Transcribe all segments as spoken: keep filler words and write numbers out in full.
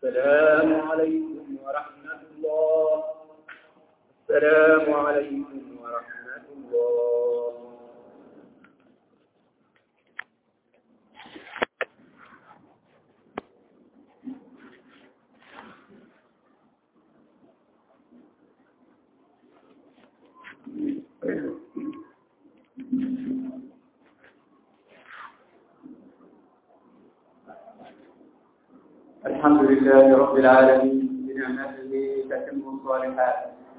السلام عليكم ورحمة الله. السلام عليكم ورحمة الله. الحمد لله رب العالمين بنعمته تتم الصالحات.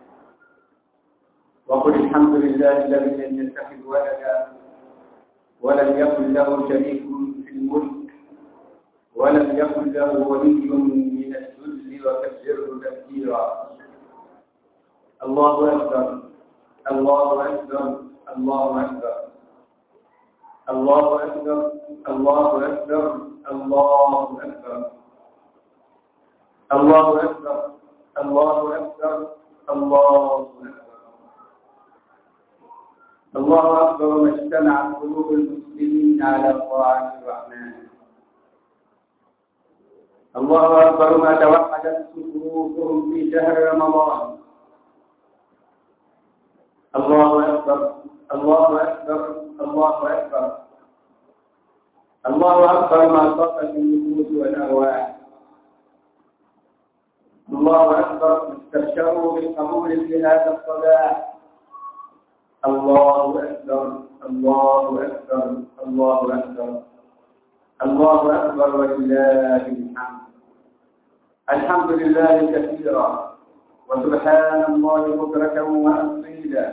وقل الحمد لله الذي لم يتخذ ولدا ولم يكن له شريك في الملك ولم يكن له ولي من الذل وكبره تكبيرا. الله اكبر الله اكبر الله اكبر الله اكبر الله اكبر الله اكبر الله أكبر الله أكبر الله أكبر الله أكبر. ما اجتمعت قلوب المسلمين على طاعة الرحمن. الله أكبر ما توحدت صفوفهم في شهر رمضان. الله أكبر الله أكبر الله أكبر الله أكبر ما صفت النفوس والأرواح. الله أكبر استبشروا بالقبول في هذا الصباح. الله أكبر الله أكبر الله أكبر الله أكبر ولله الحمد. الحمد لله كثيرا وسبحان الله بكرة وأصيلا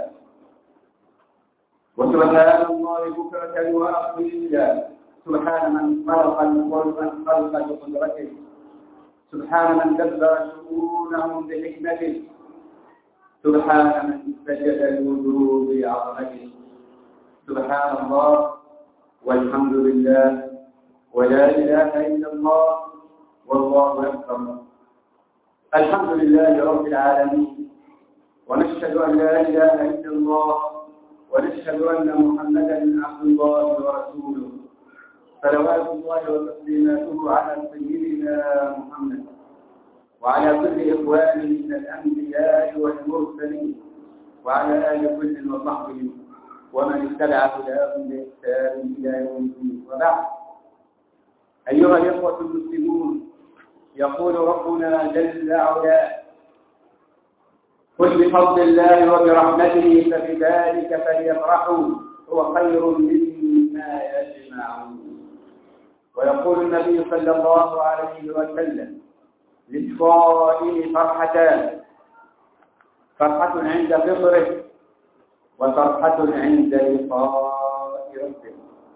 وسبحان الله بكرة وأصيلا. سبحان من خلق الخلق خلق بقدرته. سبحان من دبر شؤونهم بحكمته. سبحان من سجد الوجوه بعظمته. سبحان الله والحمد لله ولا إله إلا الله والله أكبر. الحمد لله رب العالمين ونشهد أن لا إله إلا الله ونشهد أن محمدا عبد الله ورسوله صلوات الله وتسليماته على سيدنا محمد وعلى كل إخوانه من الأنبياء والمرسلين وعلى آل كل وصحبه ومن اتبع هداهم بإحسان إلى يوم الدين. وبعد، أيها الإخوة المسلمون، يقول ربنا جل وعلا: قل بفضل الله وبرحمته فبذلك فليفرحوا هو خير مما يجمعون. ويقول النبي صلى الله عليه وسلم: للصائم فرحتان، فرحة عند فطره وفرحة عند لقاء ربه.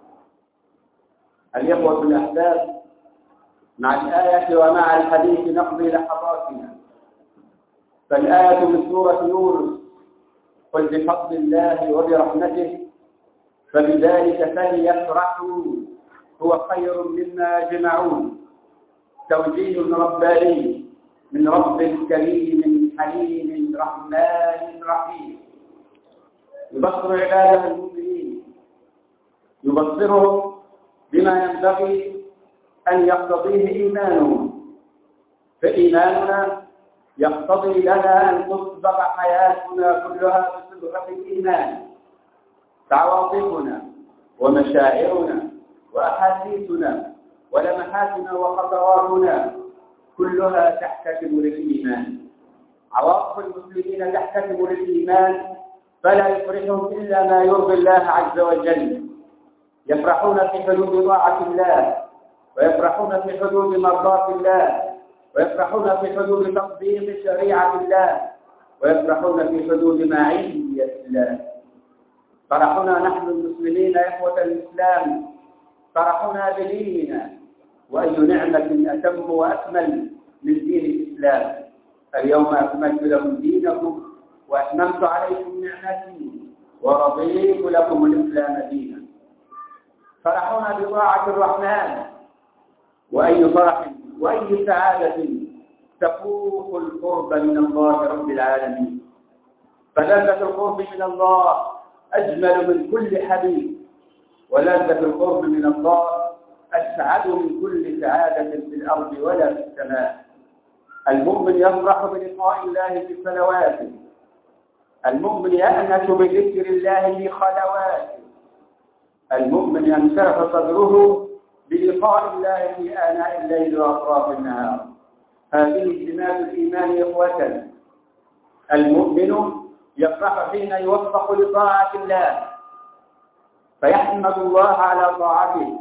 الإخوة الأحباب، مع الآية ومع الحديث نقضي لحظاتنا. فالآية من سورة يونس: قل بفضل الله وبرحمته فبذلك فليفرحوا هو خير مما يجمعون. توجيه رباني من رب كريم حليم رحمن رحيم يبصر عباده المؤمنين، يبصرهم بما ينبغي أن يقتضيه إيمانهم. فإيماننا يقتضي لنا أن تصبغ حياتنا كلها بصبغة الإيمان. فعواطفنا ومشاعرنا وأحاسيسنا ولمحاتنا وخطواتنا كلها تحتكم للإيمان. عواطف المسلمين تحتكم للإيمان، فلا يفرحهم إلا ما يرضي الله عز وجل. يفرحون في حدود طاعة الله، ويفرحون في حدود مرضاة الله، ويفرحون في حدود تطبيق شريعة الله، ويفرحون في حدود معية الله. فرحنا نحن المسلمين إخوة الإسلام، فرحنا بديننا، وأي نعمة أتم وأكمل من دين الإسلام. اليوم أكملت لكم دينكم وأتممت عليكم نعمتي ورضيت لكم الإسلام دينا. فرحنا بطاعة الرحمن، وأي فرح وأي سعادة تفوق القرب من الله رب العالمين. فلذة القرب من الله أجمل من كل حبيب، ولذة القرب من الله أسعد من كل سعادة في الأرض ولا في السماء. المؤمن يفرح بلقاء الله في صلواته، المؤمن يأنس بذكر الله في خلواته، المؤمن ينشرح صدره بلقاء الله في آناء الليل وأطراف النهار. هذه سمات الإيمان إخوة. المؤمن يفرح حين يوفق لطاعة الله فيحمد الله على طاعته،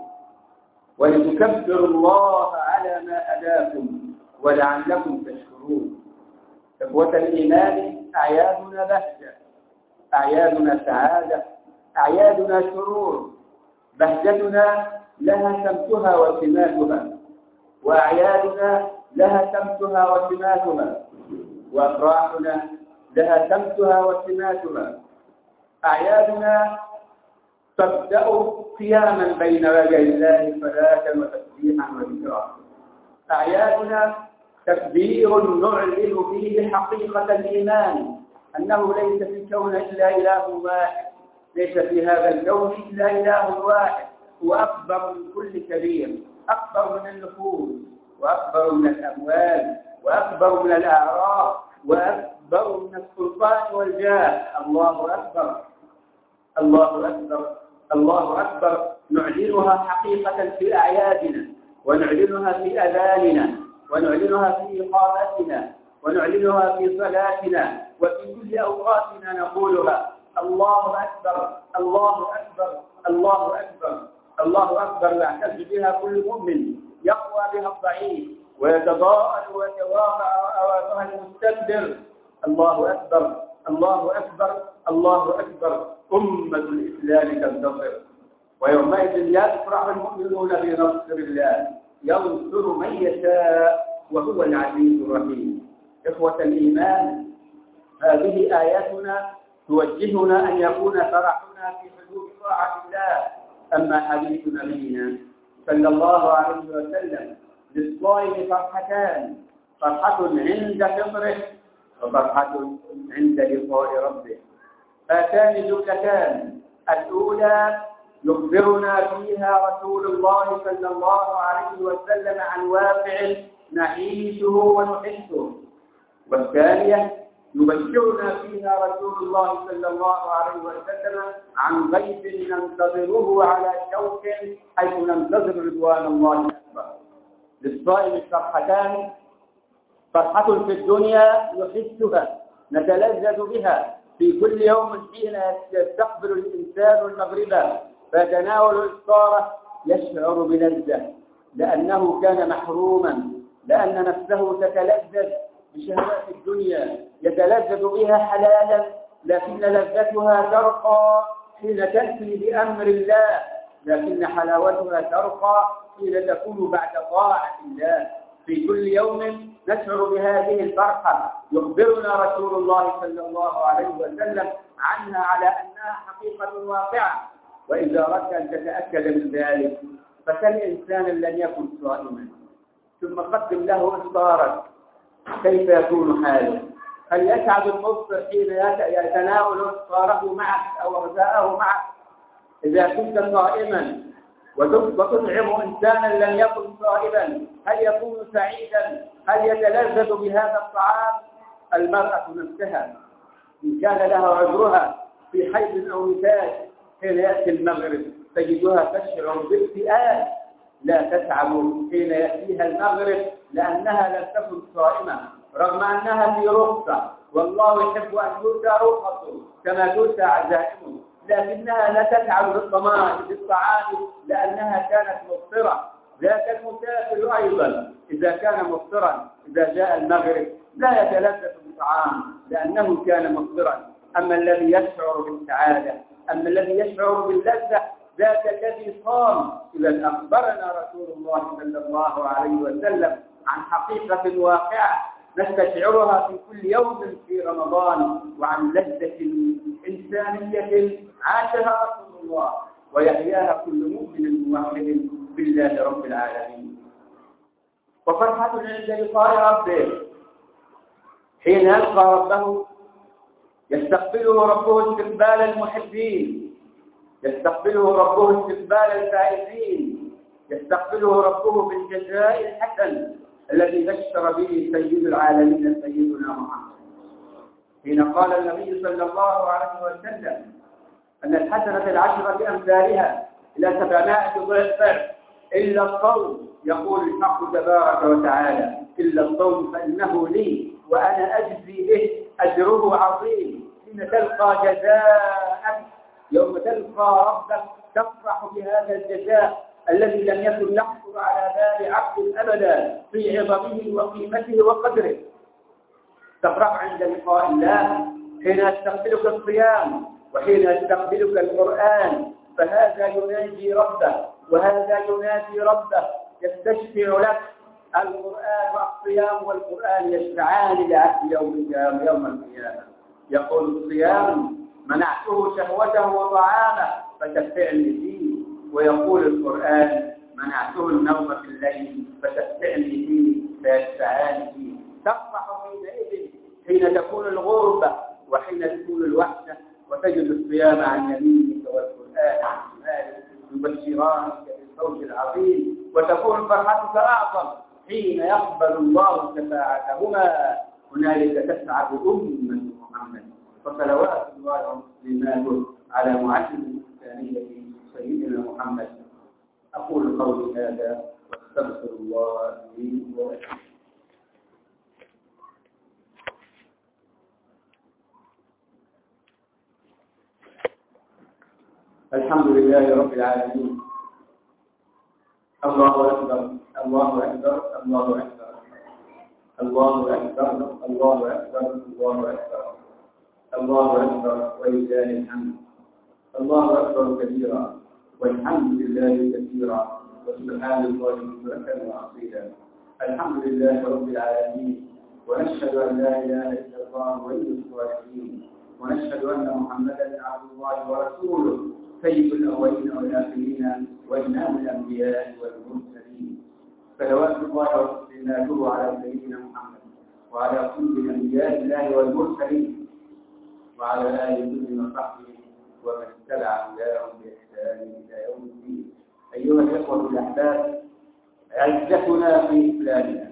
ولتكبروا الله على ما هداكم ولعلكم تشكرون. إخوة الإيمان، أعيادنا بهجة، أعيادنا سعادة، أعيادنا سرور، بهجتنا لها سمتها وسماتها، وأعيادنا لها سمتها وسماتها، وأفراحنا لها سمتها وسماتها. أعيادنا تبدأ قياما بين يدي الله صلاة وتسبيحا وذكرا. أعيادنا تكبير نعلن فيه حقيقة الإيمان، أنه ليس في الكون إلا إله واحد، ليس في هذا الكون إلا إله واحد، هو أكبر من كل كبير، أكبر من النفوس، وأكبر من الأموال، وأكبر من الأعراض، وأكبر من السلطان والجاه. الله أكبر، الله أكبر، الله أكبر. نعلنها حقيقة في أعيادنا، ونعلنها في أذاننا، ونعلنها في إقامتنا، ونعلنها في صلاتنا، وفي كل أوقاتنا نقولها: الله أكبر، الله أكبر، الله أكبر، الله أكبر. يعتز بها كل مؤمن، يقوى بها الضعيف، ويتضاءل ويتواضع أمامها المستكبر. الله أكبر، الله أكبر، الله أكبر. أمة الإسلام تنتصر، ويومئذ يفرح المؤمنون بنصر الله، ينصر من يشاء وهو العزيز الرحيم. إخوة الإيمان، هذه آياتنا توجهنا أن يكون فرحنا في حدود طاعة الله. أما حديث نبينا صلى الله عليه وسلم: للصائم فرحتان، فرحة عند فطره وفرحة عند لقاء ربه. هاتان جملتان: الأولى يخبرنا فيها رسول الله صلى الله عليه وسلم عن واقع نعيشه ونحسه، والثانية يبشرنا فيها رسول الله صلى الله عليه وسلم عن غيب ننتظره على شوق حيث ننتظر رضوان الله الأكبر. للصائم فرحتان: فرحة في الدنيا نحسها نتلذذ بها في كل يوم حين يستقبل الإنسان المغرب فيتناول الإفطار يشعر بلذة، لأنه كان محروما، لأن نفسه تتلذذ بشهوات الدنيا يتلذذ بها حلالا، لكن لذتها ترقى حين تأتي بأمر الله، لكن حلاوتها ترقى حين تكون بعد طاعة الله. في كل يوم نشعر بهذه الفرحة، يخبرنا رسول الله صلى الله عليه وسلم عنها على أنها حقيقة واقعة. وإذا أردت أن تتأكد من ذلك فسل إنسانا لم يكن صائما ثم قدم له إفطارا، كيف يكون حاله؟ هل يسعد المفطر حين يتناول إفطاره معك أو غذاءه معك؟ إذا كنت صائما وتطعم إنسانا لم يكن صائما هل يكون سعيدا؟ هل يتلذذ بهذا الطعام؟ المرأة نفسها إن كان لها عذرها في حيض أو نفاس حين يأتي المغرب تجدها تشعر باكتئاب، لا تتعب حين يأتيها المغرب لأنها لم تكن صائمة، رغم أنها في رخصة، والله يحب أن تؤتى رخصه كما تؤتى عزائمه، لكنها لا تتعب بالطعام لأنها كانت مفطرة. ذاك المسافر أيضا إذا كان مفطرا إذا جاء المغرب لا يتلذذ بالطعام لأنه كان مفطرا. أما الذي يشعر بالسعادة، أما الذي يشعر باللذة ذاك الذي صام. إذا أخبرنا رسول الله صلى الله عليه وسلم عن حقيقة واقعة نستشعرها في كل يوم في رمضان، وعن لذة إنسانية عاشها رسول الله ويحياها كل مؤمن موحد بالله رب العالمين. وفرحة عند لقاء ربه حين يلقى ربه يستقبله ربه استقبال المحبين، يستقبله ربه استقبال الفائزين، يستقبله ربه بالجزاء الحسن الذي بشر به سيد العالمين سيدنا محمد حين قال النبي صلى الله عليه وسلم أن الحسنة العشرة بأمثالها إلى سبعمائة ضعف إلا الصوم. يقول الحق تبارك وتعالى: إلا الصوم فإنه لي وأنا أجزي به، أجره عظيم. حين تلقى جزاءك يوم تلقى ربك تفرح بهذا الجزاء الذي لم يكن يخطر على بال عبد أبدا في عظمه وقيمته وقدره. تفرح عند لقاء الله حين يستقبلك الصيام وحين يستقبلك القرآن، فهذا يناجي ربه وهذا ينادي ربه، يستشفع لك. القرآن والصيام والقرآن يشفعان لعبد يوم القيامة يوم القيامة. يقول الصيام: منعته شهوته وطعامه فتشفعني فيه. ويقول القرآن: منعته النوم في الليل فتشفعني فيه فيشفعان فيه. تفرح حينئذ حين تكون الغربة وحين تكون الوحدة وتجد الصيام عن يمينك والقرآن عن شمالك يبشرانك بالفوز العظيم، وتكون فرحتك أعظم حين يقبل الله شفاعتهما. هنالك تسعد أمة محمد. فصلوات الله وسلامه على معلم الإنسانية سيدنا محمد. أقول قولي هذا واستغفر الله لي ولكم. الحمد لله رب العالمين. الله أكبر الله أكبر الله أكبر الله أكبر الله أكبر الله أكبر الله أكبر ولله الحمد. الله أكبر كبيرا والحمد لله كثيرا وسبحان الله بكرة وأصيلا. الحمد لله رب العالمين، ونشهد أن لا إله إلا الله ولي الصالحين، ونشهد أن محمدا عبد الله ورسوله سيد الأولين والآخرين وإمام الأنبياء والمرسلين. صلوات الله وسلامه على سيدنا محمد وعلى كل الأنبياء الله والمرسلين وعلى آله وصحبه ومن اتبع هداهم بإحسان إلى يوم الدين. أيها الإخوة الأحباب، عزتنا في إسلامنا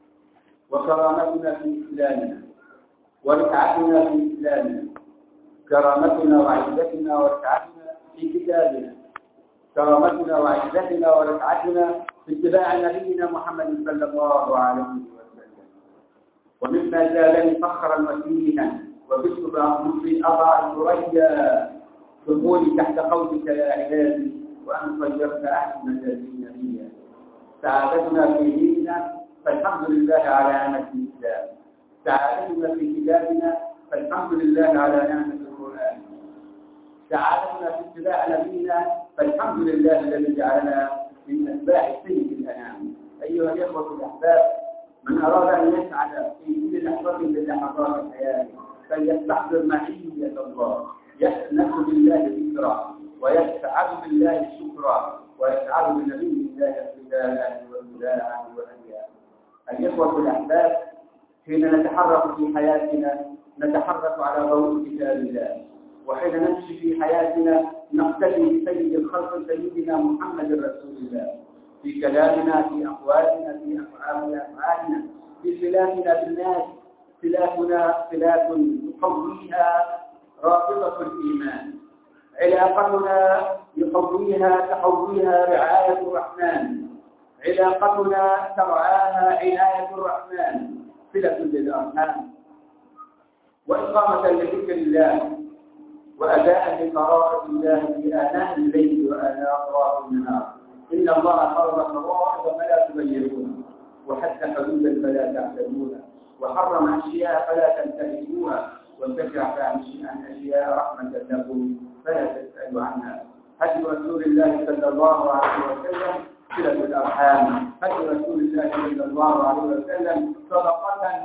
وكرامتنا في إسلامنا ورفعتنا في إسلامنا، كرامتنا وعزتنا ورفعتنا في كتابنا، كرامتنا وعزتنا ورفعتنا في اتباع نبينا محمد صلى الله عليه وسلم. ومما زالني فخرا وسيما وبشت بأنفسي أضع ثريا دخولي تحت قولك يا عبادي وأن صيرت أحسن الذين نبيا. سعادتنا في ديننا فالحمد لله على نعمة الإسلام، سعادتنا في كتابنا فالحمد لله على نعمة القرآن، سعادتنا في اتباع نبينا فالحمد لله الذي جعلنا من أتباع سيد الأنام. أيها الإخوة الأحباب، من أراد أن يسعد في كل لحظة من لحظات الحياة فليستحضر معية الله، يأنس بالله ذكرا ويسعد بالله شكرا ويسعد بنبي الله ابتداء وابتداء وهديا. الإخوة الأحباب، حين نتحرك في حياتنا نتحرك على ضوء كتاب الله، وحين نمشي في حياتنا نقتدي بسيد الخلق سيدنا محمد رسول الله، في كلامنا في أقوالنا في أفعالنا أفعالنا في صلاتنا بالناس صلاتنا صلات تقويها رابطة الإيمان، علاقتنا يقويها تقويها رعاية الرحمن، علاقتنا ترعاها عناية الرحمن، صلة للأرحام وإقامة لذكر الله وأداء لفرائض الله في آناء الليل وآناء أطراف النهار. إن الله فرض فرائض فلا تبينوها، وحتى حدودا فلا تعتدوها، وحرم أشياء فلا تنتهكوها، وانتشر عن أشياء رحمة لكم فلا تسألوا عنها. هدي رسول الله صلى الله عليه وسلم صلة الأرحام، هدي رسول الله صلى الله عليه وسلم صدقة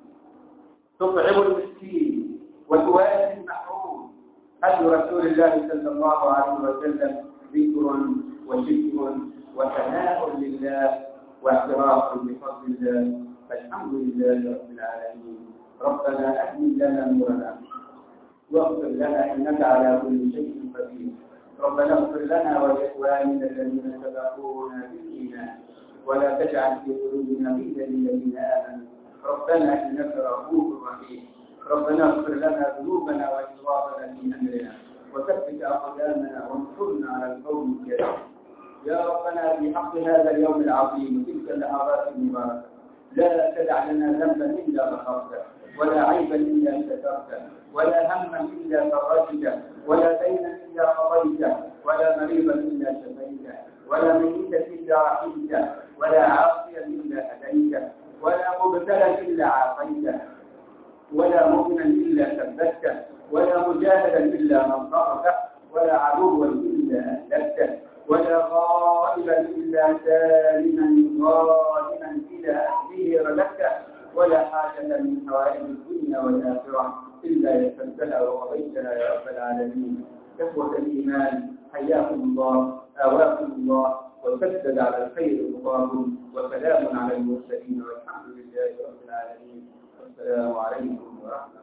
تطعم المسكين وتواسي المحروم، هدي رسول الله صلى الله عليه وسلم ذكر وشكر وثناء لله واعتراف بفضل الله. فالحمد لله رب العالمين. ربنا أكمل لنا نورنا واغفر لنا إنك على كل شيء قدير. ربنا اغفر لنا ولإخواننا الذين سبقونا بالإيمان ولا تجعل في قلوبنا غلا للذين آمنوا ربنا إنك رؤوف رحيم. ربنا اغفر لنا ذنوبنا وإسرافنا في أمرنا وثبت أقدامنا وانصرنا على القوم الكافرين. يا ربنا بحق هذا اليوم العظيم وتلك اللحظات المباركة لا تدع لنا ذنبا إلا غفرته ولا عيبا إلا سترته ولا هما إلا فرجته ولا دينا إلا قضيته ولا مريضا إلا شفيته ولا ميتا إلا رحمته ولا عاصيا إلا هديته ولا مبتلا إلا عافيته ولا مؤمنا إلا ثبته ولا مجاهدا إلا نصرته ولا عدوا إلا أهلكته ولا غائبا إلا سالما غانما إلى أهله رددته ولا حاجة من حوائج الدنيا والآخرة إلا يسرتها وقضيتها يا رب العالمين. إخوة الإيمان حياكم الله آواكم الله وسدد على الخير خطاكم وسلام على المرسلين والحمد لله رب العالمين. والسلام عليكم ورحمة الله.